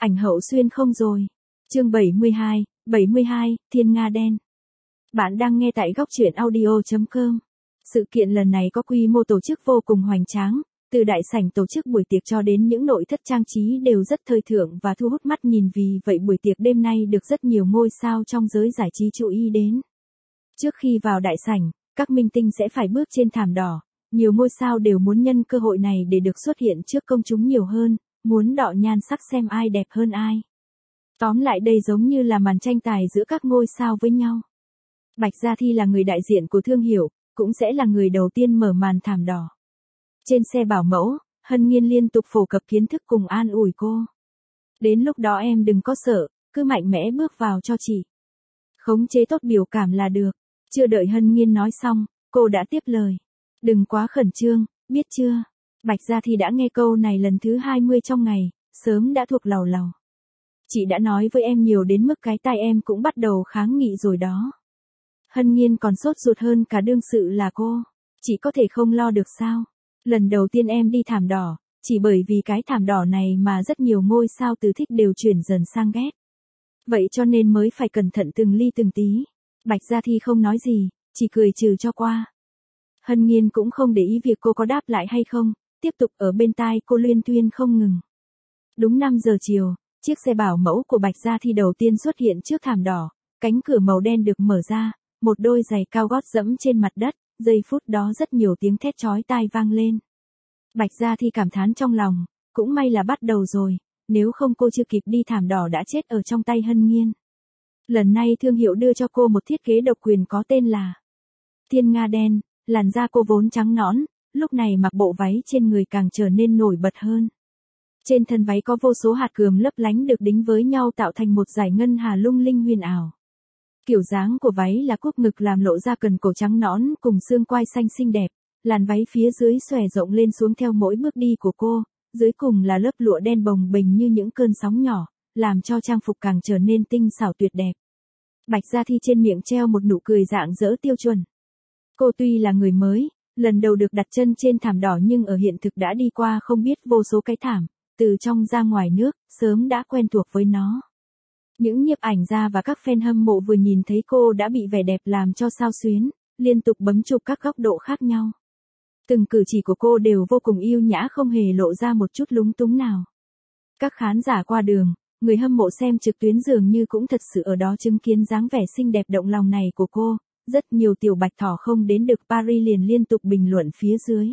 Ảnh hậu xuyên không rồi. Chương 72, Thiên Nga đen. Bạn đang nghe tại góc truyện audio.com. Sự kiện lần này có quy mô tổ chức vô cùng hoành tráng, từ đại sảnh tổ chức buổi tiệc cho đến những nội thất trang trí đều rất thời thượng và thu hút mắt nhìn, vì vậy buổi tiệc đêm nay được rất nhiều ngôi sao trong giới giải trí chú ý đến. Trước khi vào đại sảnh, các minh tinh sẽ phải bước trên thảm đỏ, nhiều ngôi sao đều muốn nhân cơ hội này để được xuất hiện trước công chúng nhiều hơn, muốn đọ nhan sắc xem ai đẹp hơn ai. Tóm lại đây giống như là màn tranh tài giữa các ngôi sao với nhau. Bạch Gia Thi là người đại diện của thương hiệu, cũng sẽ là người đầu tiên mở màn thảm đỏ. Trên xe bảo mẫu, Hân Nhiên liên tục phổ cập kiến thức cùng an ủi cô. Đến lúc đó em đừng có sợ, cứ mạnh mẽ bước vào cho chị. Khống chế tốt biểu cảm là được. Chưa đợi Hân Nhiên nói xong, cô đã tiếp lời. Đừng quá khẩn trương, biết chưa? Bạch Gia Thi đã nghe câu này lần thứ 20 trong ngày, sớm đã thuộc lầu lầu. Chị đã nói với em nhiều đến mức cái tai em cũng bắt đầu kháng nghị rồi đó. Hân Nhiên còn sốt ruột hơn cả đương sự là cô. Chị có thể không lo được sao? Lần đầu tiên em đi thảm đỏ, chỉ bởi vì cái thảm đỏ này mà rất nhiều ngôi sao từ thích đều chuyển dần sang ghét. Vậy cho nên mới phải cẩn thận từng ly từng tí. Bạch Gia Thi không nói gì, chỉ cười trừ cho qua. Hân Nhiên cũng không để ý việc cô có đáp lại hay không, tiếp tục ở bên tai cô luyên thuyên không ngừng. Đúng 5 giờ chiều, chiếc xe bảo mẫu của Bạch Gia Thi đầu tiên xuất hiện trước thảm đỏ, cánh cửa màu đen được mở ra, một đôi giày cao gót dẫm trên mặt đất, giây phút đó rất nhiều tiếng thét chói tai vang lên. Bạch Gia Thi cảm thán trong lòng, cũng may là bắt đầu rồi, nếu không cô chưa kịp đi thảm đỏ đã chết ở trong tay Hân Nhiên. Lần này thương hiệu đưa cho cô một thiết kế độc quyền có tên là Thiên Nga đen, làn da cô vốn trắng nõn, lúc này mặc bộ váy trên người càng trở nên nổi bật hơn. Trên thân váy có vô số hạt cườm lấp lánh được đính với nhau tạo thành một dải ngân hà lung linh huyền ảo. Kiểu dáng của váy là cúp ngực làm lộ ra cần cổ trắng nõn cùng xương quai xanh xinh đẹp, làn váy phía dưới xòe rộng lên xuống theo mỗi bước đi của cô, dưới cùng là lớp lụa đen bồng bềnh như những cơn sóng nhỏ, làm cho trang phục càng trở nên tinh xảo tuyệt đẹp. Bạch Gia Thi trên miệng treo một nụ cười rạng rỡ tiêu chuẩn. Cô tuy là người mới, lần đầu được đặt chân trên thảm đỏ nhưng ở hiện thực đã đi qua không biết vô số cái thảm, từ trong ra ngoài nước, sớm đã quen thuộc với nó. Những nhiếp ảnh gia và các fan hâm mộ vừa nhìn thấy cô đã bị vẻ đẹp làm cho xao xuyến, liên tục bấm chụp các góc độ khác nhau. Từng cử chỉ của cô đều vô cùng yêu nhã, không hề lộ ra một chút lúng túng nào. Các khán giả qua đường, người hâm mộ xem trực tuyến dường như cũng thật sự ở đó chứng kiến dáng vẻ xinh đẹp động lòng này của cô. Rất nhiều tiểu bạch thỏ không đến được Paris liền liên tục bình luận phía dưới.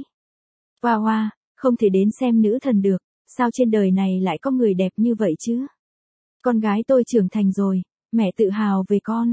Wow wow, không thể đến xem nữ thần được, sao trên đời này lại có người đẹp như vậy chứ? Con gái tôi trưởng thành rồi, mẹ tự hào về con.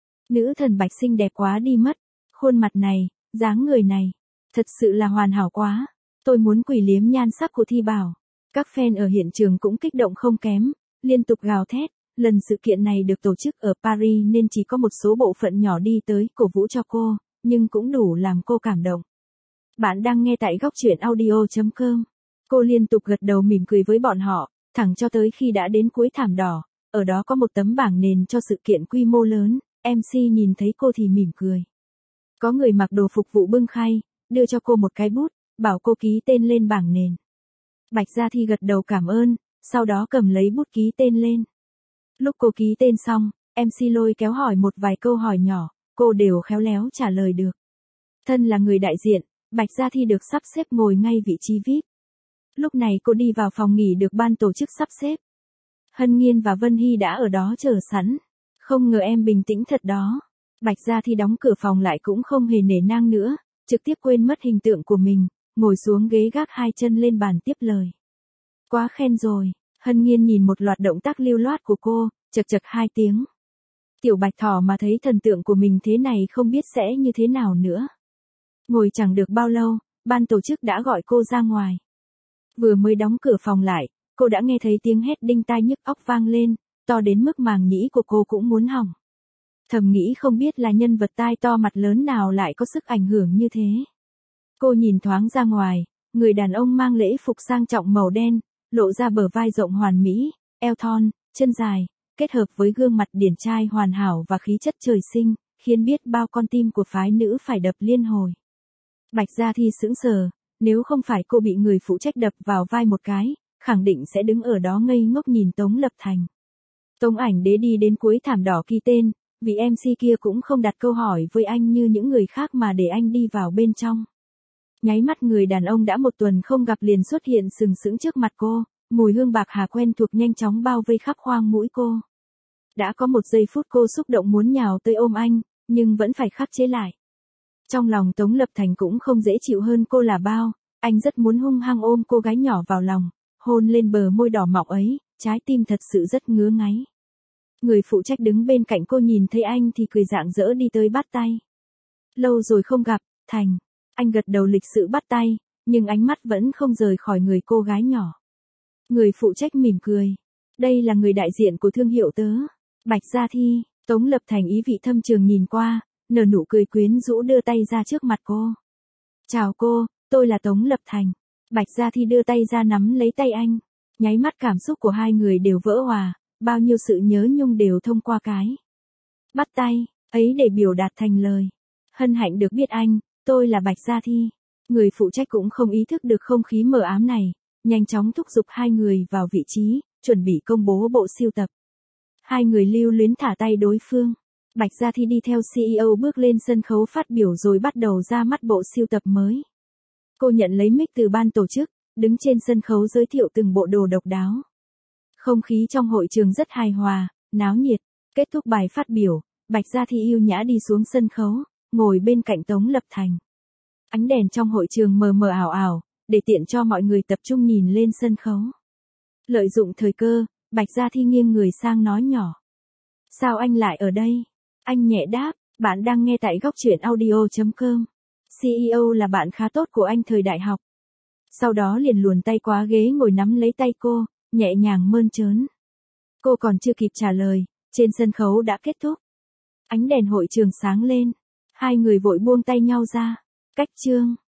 Nữ thần Bạch xinh đẹp quá đi mất, khuôn mặt này, dáng người này, thật sự là hoàn hảo quá. Tôi muốn quỷ liếm nhan sắc của Thi Bảo. Các fan ở hiện trường cũng kích động không kém, liên tục gào thét. Lần sự kiện này được tổ chức ở Paris nên chỉ có một số bộ phận nhỏ đi tới cổ vũ cho cô, nhưng cũng đủ làm cô cảm động. Bạn đang nghe tại góc truyện audio.com. Cô liên tục gật đầu mỉm cười với bọn họ, thẳng cho tới khi đã đến cuối thảm đỏ, ở đó có một tấm bảng nền cho sự kiện quy mô lớn, MC nhìn thấy cô thì mỉm cười. Có người mặc đồ phục vụ bưng khay, đưa cho cô một cái bút, bảo cô ký tên lên bảng nền. Bạch Gia Thi gật đầu cảm ơn, sau đó cầm lấy bút ký tên lên. Lúc cô ký tên xong, MC lôi kéo hỏi một vài câu hỏi nhỏ, cô đều khéo léo trả lời được. Thân là người đại diện, Bạch Gia Thi được sắp xếp ngồi ngay vị trí VIP. Lúc này cô đi vào phòng nghỉ được ban tổ chức sắp xếp. Hân Nhiên và Vân Hy đã ở đó chờ sẵn. Không ngờ em bình tĩnh thật đó. Bạch Gia Thi đóng cửa phòng lại cũng không hề nể nang nữa, trực tiếp quên mất hình tượng của mình, ngồi xuống ghế gác hai chân lên bàn tiếp lời. Quá khen rồi. Hân Nhiên nhìn một loạt động tác lưu loát của cô, chật chật 2 tiếng. Tiểu bạch thỏ mà thấy thần tượng của mình thế này không biết sẽ như thế nào nữa. Ngồi chẳng được bao lâu, ban tổ chức đã gọi cô ra ngoài. Vừa mới đóng cửa phòng lại, cô đã nghe thấy tiếng hét đinh tai nhức óc vang lên, to đến mức màng nhĩ của cô cũng muốn hỏng. Thầm nghĩ không biết là nhân vật tai to mặt lớn nào lại có sức ảnh hưởng như thế. Cô nhìn thoáng ra ngoài, người đàn ông mang lễ phục sang trọng màu đen, lộ ra bờ vai rộng hoàn mỹ, eo thon, chân dài, kết hợp với gương mặt điển trai hoàn hảo và khí chất trời sinh, khiến biết bao con tim của phái nữ phải đập liên hồi. Bạch Gia Thi sững sờ, nếu không phải cô bị người phụ trách đập vào vai một cái, khẳng định sẽ đứng ở đó ngây ngốc nhìn Tống Lập Thành. Tống Ảnh Đế đi đến cuối thảm đỏ ghi tên, vị MC kia cũng không đặt câu hỏi với anh như những người khác mà để anh đi vào bên trong. Nháy mắt người đàn ông đã một tuần không gặp liền xuất hiện sừng sững trước mặt cô, mùi hương bạc hà quen thuộc nhanh chóng bao vây khắp khoang mũi cô. Đã có một giây phút cô xúc động muốn nhào tới ôm anh, nhưng vẫn phải khắc chế lại. Trong lòng Tống Lập Thành cũng không dễ chịu hơn cô là bao, anh rất muốn hung hăng ôm cô gái nhỏ vào lòng, hôn lên bờ môi đỏ mọng ấy, trái tim thật sự rất ngứa ngáy. Người phụ trách đứng bên cạnh cô nhìn thấy anh thì cười rạng rỡ đi tới bắt tay. Lâu rồi không gặp, Thành. Anh gật đầu lịch sự bắt tay, nhưng ánh mắt vẫn không rời khỏi người cô gái nhỏ. Người phụ trách mỉm cười. Đây là người đại diện của thương hiệu tớ. Bạch Gia Thi. Tống Lập Thành ý vị thâm trường nhìn qua, nở nụ cười quyến rũ đưa tay ra trước mặt cô. Chào cô, tôi là Tống Lập Thành. Bạch Gia Thi đưa tay ra nắm lấy tay anh. Nháy mắt cảm xúc của hai người đều vỡ hòa, bao nhiêu sự nhớ nhung đều thông qua cái bắt tay ấy để biểu đạt thành lời. Hân hạnh được biết anh, tôi là Bạch Gia Thi. Người phụ trách cũng không ý thức được không khí mờ ám này, nhanh chóng thúc giục hai người vào vị trí, chuẩn bị công bố bộ sưu tập. Hai người lưu luyến thả tay đối phương. Bạch Gia Thi đi theo CEO bước lên sân khấu phát biểu rồi bắt đầu ra mắt bộ sưu tập mới. Cô nhận lấy mic từ ban tổ chức, đứng trên sân khấu giới thiệu từng bộ đồ độc đáo. Không khí trong hội trường rất hài hòa, náo nhiệt. Kết thúc bài phát biểu, Bạch Gia Thi yêu nhã đi xuống sân khấu, ngồi bên cạnh Tống Lập Thành. Ánh đèn trong hội trường mờ mờ ảo ảo, để tiện cho mọi người tập trung nhìn lên sân khấu. Lợi dụng thời cơ, Bạch Gia Thi nghiêng người sang nói nhỏ. Sao anh lại ở đây? Anh nhẹ đáp, bạn đang nghe tại góc truyện audio.com. CEO là bạn khá tốt của anh thời đại học. Sau đó liền luồn tay qua ghế ngồi nắm lấy tay cô, nhẹ nhàng mơn trớn. Cô còn chưa kịp trả lời, trên sân khấu đã kết thúc. Ánh đèn hội trường sáng lên. Hai người vội buông tay nhau ra. Cách chương.